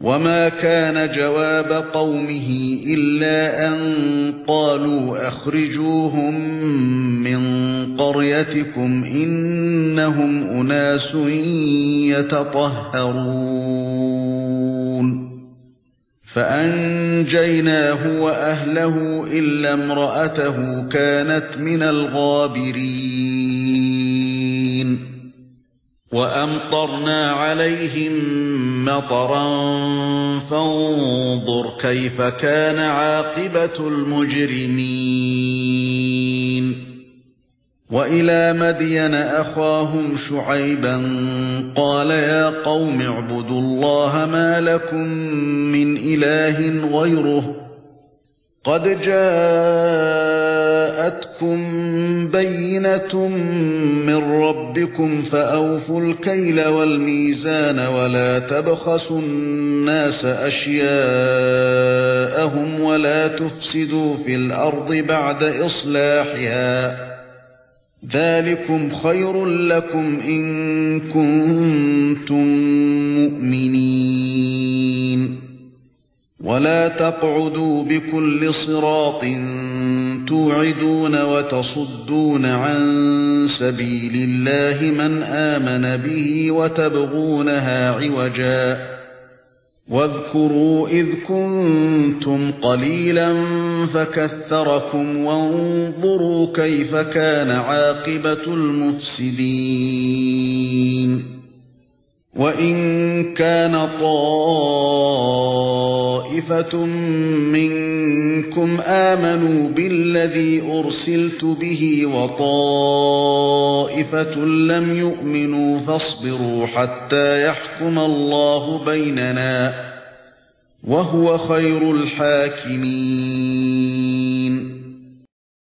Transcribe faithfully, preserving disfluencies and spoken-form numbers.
وما كان جواب قومه إلا أن قالوا أخرجوهم من قريتكم إنهم أناس يتطهرون فأنجيناه وأهله إلا امرأته كانت من الغابرين وأمطرنا عليهم مطرا فانظر كيف كان عاقبة المجرمين وإلى مدين أخاهم شعيبا قال يا قوم اعبدوا الله ما لكم من إله غيره قد جاءتكم بينة من ربكم فأوفوا الكيل والميزان ولا تبخسوا الناس أشياءهم ولا تفسدوا في الأرض بعد إصلاحها ذلكم خير لكم إن كنتم مؤمنين ولا تقعدوا بكل صراط توعدون وتصدون عن سبيل الله من آمن به وتبغونها عوجا واذكروا إذ كنتم قليلا فكثركم وانظروا كيف كان عاقبة المفسدين وإن كان طائفة منكم آمنوا بالذي أرسلت به وطائفة لم يؤمنوا فاصبروا حتى يحكم الله بيننا وهو خير الحاكمين